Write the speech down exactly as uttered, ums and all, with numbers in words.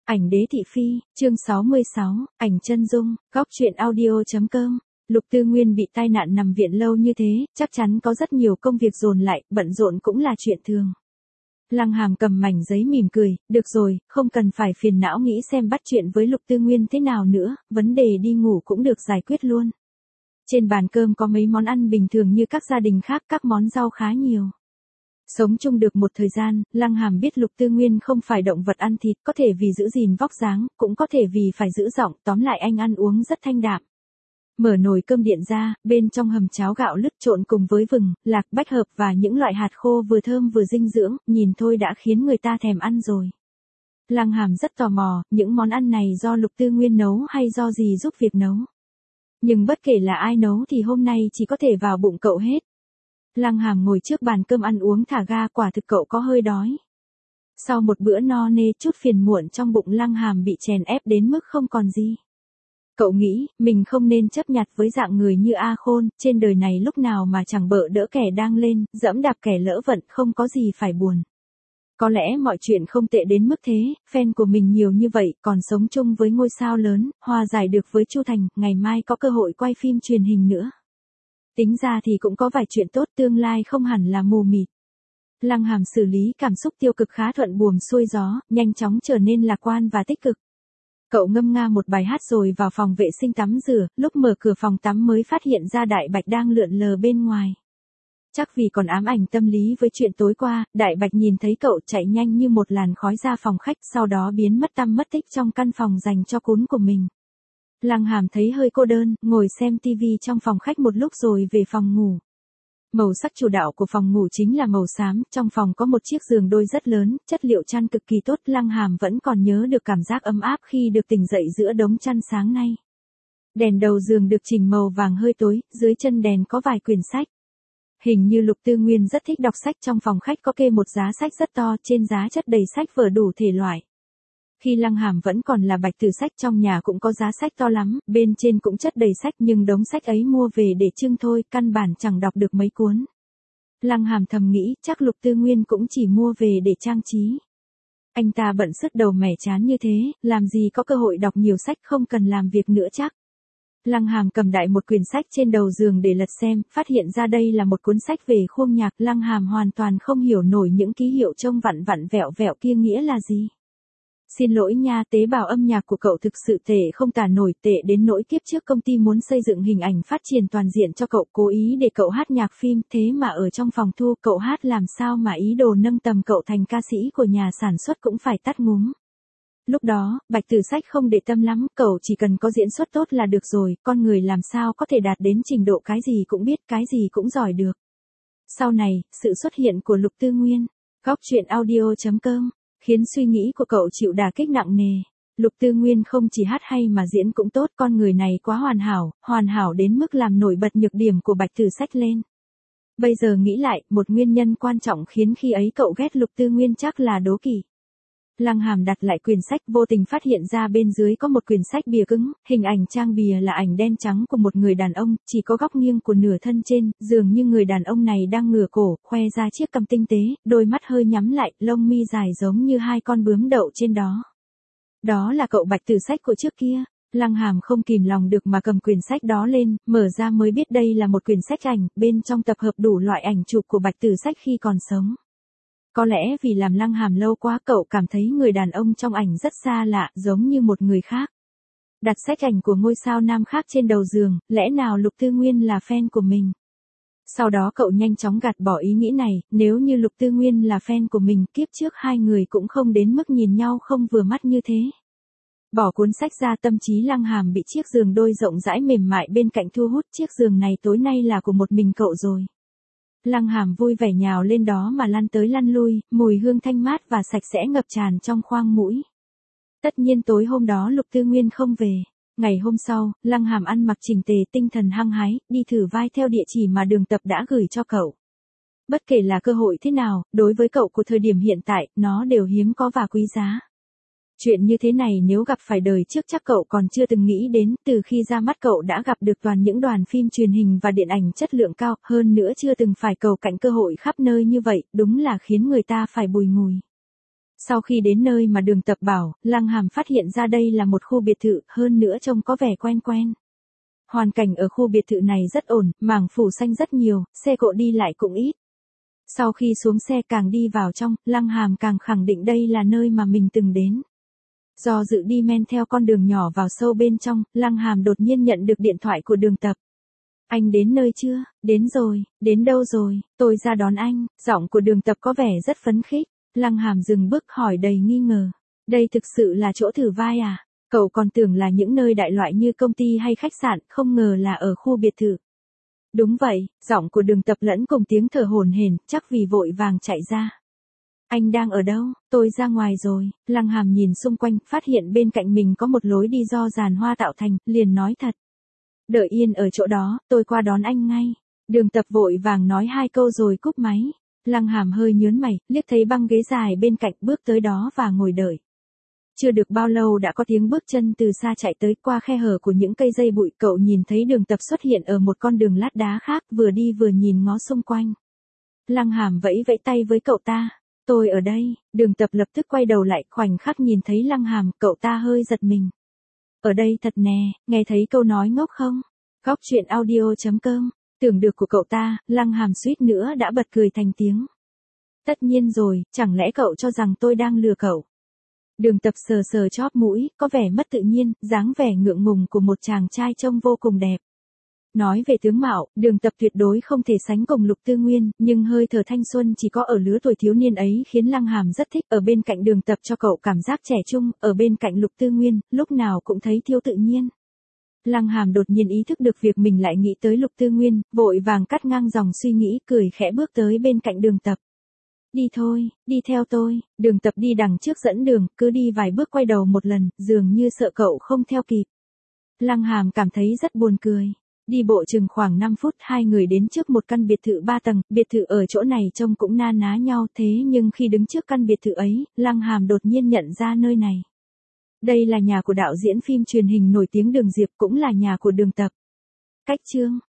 Ảnh đế thị phi, chương sáu mươi sáu, ảnh chân dung, góc truyện audio.com. Lục Tư Nguyên bị tai nạn nằm viện lâu như thế, chắc chắn có rất nhiều công việc dồn lại, bận rộn cũng là chuyện thường. Lăng Hàm cầm mảnh giấy mỉm cười, được rồi, không cần phải phiền não nghĩ xem bắt chuyện với Lục Tư Nguyên thế nào nữa, vấn đề đi ngủ cũng được giải quyết luôn. Trên bàn cơm có mấy món ăn bình thường như các gia đình khác, các món rau khá nhiều. Sống chung được một thời gian, Lăng Hàm biết Lục Tư Nguyên không phải động vật ăn thịt, có thể vì giữ gìn vóc dáng, cũng có thể vì phải giữ giọng, tóm lại anh ăn uống rất thanh đạm. Mở nồi cơm điện ra, bên trong hầm cháo gạo lứt trộn cùng với vừng, lạc, bách hợp và những loại hạt khô vừa thơm vừa dinh dưỡng, nhìn thôi đã khiến người ta thèm ăn rồi. Lăng Hàm rất tò mò, những món ăn này do Lục Tư Nguyên nấu hay do gì giúp việc nấu. Nhưng bất kể là ai nấu thì hôm nay chỉ có thể vào bụng cậu hết. Lăng Hàm ngồi trước bàn cơm ăn uống thả ga, quả thực cậu có hơi đói. Sau một bữa no nê chút phiền muộn trong bụng, Lăng Hàm bị chèn ép đến mức không còn gì. Cậu nghĩ, mình không nên chấp nhặt với dạng người như A Khôn, trên đời này lúc nào mà chẳng bợ đỡ kẻ đang lên, dẫm đạp kẻ lỡ vận, không có gì phải buồn. Có lẽ mọi chuyện không tệ đến mức thế, fan của mình nhiều như vậy, còn sống chung với ngôi sao lớn, hòa giải được với Chu Thành, ngày mai có cơ hội quay phim truyền hình nữa. Tính ra thì cũng có vài chuyện tốt, tương lai không hẳn là mù mịt. Lăng Hàm xử lý cảm xúc tiêu cực khá thuận buồm xuôi gió, nhanh chóng trở nên lạc quan và tích cực. Cậu ngâm nga một bài hát rồi vào phòng vệ sinh tắm rửa, lúc mở cửa phòng tắm mới phát hiện ra Đại Bạch đang lượn lờ bên ngoài. Chắc vì còn ám ảnh tâm lý với chuyện tối qua, Đại Bạch nhìn thấy cậu chạy nhanh như một làn khói ra phòng khách, sau đó biến mất tăm mất tích trong căn phòng dành cho cún của mình. Lăng Hàm thấy hơi cô đơn, ngồi xem tivi trong phòng khách một lúc rồi về phòng ngủ. Màu sắc chủ đạo của phòng ngủ chính là màu xám, trong phòng có một chiếc giường đôi rất lớn, chất liệu chăn cực kỳ tốt. Lăng Hàm vẫn còn nhớ được cảm giác ấm áp khi được tỉnh dậy giữa đống chăn sáng nay. Đèn đầu giường được chỉnh màu vàng hơi tối, dưới chân đèn có vài quyển sách. Hình như Lục Tư Nguyên rất thích đọc sách, trong phòng khách có kê một giá sách rất to, trên giá chất đầy sách vở đủ thể loại. Khi Lăng Hàm vẫn còn là Bạch Tử Sách, trong nhà cũng có giá sách to lắm, bên trên cũng chất đầy sách, nhưng đống sách ấy mua về để trưng thôi, căn bản chẳng đọc được mấy cuốn. Lăng Hàm thầm nghĩ, chắc Lục Tư Nguyên cũng chỉ mua về để trang trí. Anh ta bận sứt đầu mẻ chán như thế, làm gì có cơ hội đọc nhiều sách, không cần làm việc nữa chắc. Lăng Hàm cầm đại một quyển sách trên đầu giường để lật xem, phát hiện ra đây là một cuốn sách về khuôn nhạc. Lăng Hàm hoàn toàn không hiểu nổi những ký hiệu trông vặn vặn vẹo vẹo kia nghĩa là gì. Xin lỗi nha, tế bào âm nhạc của cậu thực sự tệ không tả nổi, tệ đến nỗi kiếp trước công ty muốn xây dựng hình ảnh phát triển toàn diện cho cậu, cố ý để cậu hát nhạc phim, thế mà ở trong phòng thu cậu hát làm sao mà ý đồ nâng tầm cậu thành ca sĩ của nhà sản xuất cũng phải tắt ngúm. Lúc đó, Bạch Tử Sách không để tâm lắm, cậu chỉ cần có diễn xuất tốt là được rồi, con người làm sao có thể đạt đến trình độ cái gì cũng biết, cái gì cũng giỏi được. Sau này, sự xuất hiện của Lục Tư Nguyên, góc truyện audio.com, khiến suy nghĩ của cậu chịu đả kích nặng nề. Lục Tư Nguyên không chỉ hát hay mà diễn cũng tốt, con người này quá hoàn hảo, hoàn hảo đến mức làm nổi bật nhược điểm của Bạch Tử Sách lên. Bây giờ nghĩ lại, một nguyên nhân quan trọng khiến khi ấy cậu ghét Lục Tư Nguyên chắc là đố kỵ. Lăng Hàm đặt lại quyển sách, vô tình phát hiện ra bên dưới có một quyển sách bìa cứng, hình ảnh trang bìa là ảnh đen trắng của một người đàn ông, chỉ có góc nghiêng của nửa thân trên, dường như người đàn ông này đang ngửa cổ, khoe ra chiếc cằm tinh tế, đôi mắt hơi nhắm lại, lông mi dài giống như hai con bướm đậu trên đó. Đó là cậu Bạch Tử Sách của trước kia. Lăng Hàm không kìm lòng được mà cầm quyển sách đó lên, mở ra mới biết đây là một quyển sách ảnh, bên trong tập hợp đủ loại ảnh chụp của Bạch Tử Sách khi còn sống. Có lẽ vì làm Lăng Hàm lâu quá, cậu cảm thấy người đàn ông trong ảnh rất xa lạ, giống như một người khác. Đặt sách ảnh của ngôi sao nam khác trên đầu giường, lẽ nào Lục Tư Nguyên là fan của mình? Sau đó cậu nhanh chóng gạt bỏ ý nghĩ này, nếu như Lục Tư Nguyên là fan của mình, kiếp trước hai người cũng không đến mức nhìn nhau không vừa mắt như thế. Bỏ cuốn sách ra, tâm trí Lăng Hàm bị chiếc giường đôi rộng rãi mềm mại bên cạnh thu hút, chiếc giường này tối nay là của một mình cậu rồi. Lăng Hàm vui vẻ nhào lên đó mà lăn tới lăn lui, mùi hương thanh mát và sạch sẽ ngập tràn trong khoang mũi. Tất nhiên tối hôm đó Lục Tư Nguyên không về. Ngày hôm sau, Lăng Hàm ăn mặc chỉnh tề, tinh thần hăng hái, đi thử vai theo địa chỉ mà Đường Tập đã gửi cho cậu. Bất kể là cơ hội thế nào, đối với cậu của thời điểm hiện tại, nó đều hiếm có và quý giá. Chuyện như thế này nếu gặp phải đời trước chắc cậu còn chưa từng nghĩ đến, từ khi ra mắt cậu đã gặp được toàn những đoàn phim truyền hình và điện ảnh chất lượng cao, hơn nữa chưa từng phải cầu cạnh cơ hội khắp nơi như vậy, đúng là khiến người ta phải bùi ngùi. Sau khi đến nơi mà Đường Tập bảo, Lăng Hàm phát hiện ra đây là một khu biệt thự, hơn nữa trông có vẻ quen quen. Hoàn cảnh ở khu biệt thự này rất ổn, mảng phủ xanh rất nhiều, xe cộ đi lại cũng ít. Sau khi xuống xe càng đi vào trong, Lăng Hàm càng khẳng định đây là nơi mà mình từng đến. Do dự đi men theo con đường nhỏ vào sâu bên trong, Lăng Hàm đột nhiên nhận được điện thoại của Đường Tập. Anh đến nơi chưa? Đến rồi. Đến đâu rồi? Tôi ra đón anh. Giọng của Đường Tập có vẻ rất phấn khích. Lăng Hàm dừng bước hỏi đầy nghi ngờ. Đây thực sự là chỗ thử vai à? Cậu còn tưởng là những nơi đại loại như công ty hay khách sạn, không ngờ là ở khu biệt thự. Đúng vậy, giọng của Đường Tập lẫn cùng tiếng thở hổn hển, chắc vì vội vàng chạy ra. Anh đang ở đâu? Tôi ra ngoài rồi. Lăng Hàm nhìn xung quanh, phát hiện bên cạnh mình có một lối đi do giàn hoa tạo thành, liền nói thật. Đợi yên ở chỗ đó, tôi qua đón anh ngay. Đường Tập vội vàng nói hai câu rồi cúp máy. Lăng Hàm hơi nhớn mày, liếc thấy băng ghế dài bên cạnh, bước tới đó và ngồi đợi. Chưa được bao lâu đã có tiếng bước chân từ xa chạy tới, qua khe hở của những cây dây bụi, cậu nhìn thấy Đường Tập xuất hiện ở một con đường lát đá khác, vừa đi vừa nhìn ngó xung quanh. Lăng Hàm vẫy vẫy tay với cậu ta. Tôi ở đây. Đường Tập lập tức quay đầu lại, khoảnh khắc nhìn thấy Lăng Hàm, cậu ta hơi giật mình. Ở đây thật nè, nghe thấy câu nói ngốc không? Góc truyện audio chấm com. Tưởng được của cậu ta, Lăng Hàm suýt nữa đã bật cười thành tiếng. Tất nhiên rồi, chẳng lẽ cậu cho rằng tôi đang lừa cậu? Đường Tập sờ sờ chóp mũi, có vẻ mất tự nhiên, dáng vẻ ngượng ngùng của một chàng trai trông vô cùng đẹp. Nói về tướng mạo, Đường Tập tuyệt đối không thể sánh cùng Lục Tư Nguyên, nhưng hơi thở thanh xuân chỉ có ở lứa tuổi thiếu niên ấy khiến Lăng Hàm rất thích. Ở bên cạnh Đường Tập cho cậu cảm giác trẻ trung, ở bên cạnh Lục Tư Nguyên, lúc nào cũng thấy thiếu tự nhiên. Lăng Hàm đột nhiên ý thức được việc mình lại nghĩ tới Lục Tư Nguyên, vội vàng cắt ngang dòng suy nghĩ, cười khẽ bước tới bên cạnh Đường Tập. Đi thôi, đi theo tôi. Đường Tập đi đằng trước dẫn đường, cứ đi vài bước quay đầu một lần, dường như sợ cậu không theo kịp. Lăng Hàm cảm thấy rất buồn cười. Đi bộ chừng khoảng năm phút, hai người đến trước một căn biệt thự ba tầng, biệt thự ở chỗ này trông cũng na ná nhau, thế nhưng khi đứng trước căn biệt thự ấy, Lăng Hàm đột nhiên nhận ra nơi này. Đây là nhà của đạo diễn phim truyền hình nổi tiếng Đường Diệp, cũng là nhà của Đường Tập. Cách chương